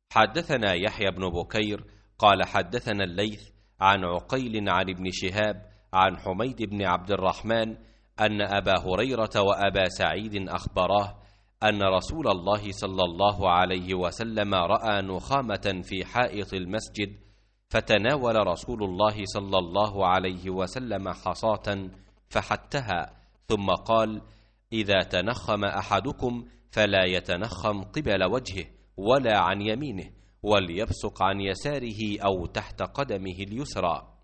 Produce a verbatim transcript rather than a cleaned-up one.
حدثنا يحيى بن بكير قال حدثنا الليث عن عقيل عن ابن شهاب عن حميد بن عبد الرحمن أن أبا هريرة وأبا سعيد أخبراه أن رسول الله صلى الله عليه وسلم رأى نخامة في حائط المسجد، فتناول رسول الله صلى الله عليه وسلم حصاة فحتها، ثم قال: إذا تنخم أحدكم فلا يتنخم قبل وجهه ولا عن يمينه، وليبصق عن يساره أو تحت قدمه اليسرى.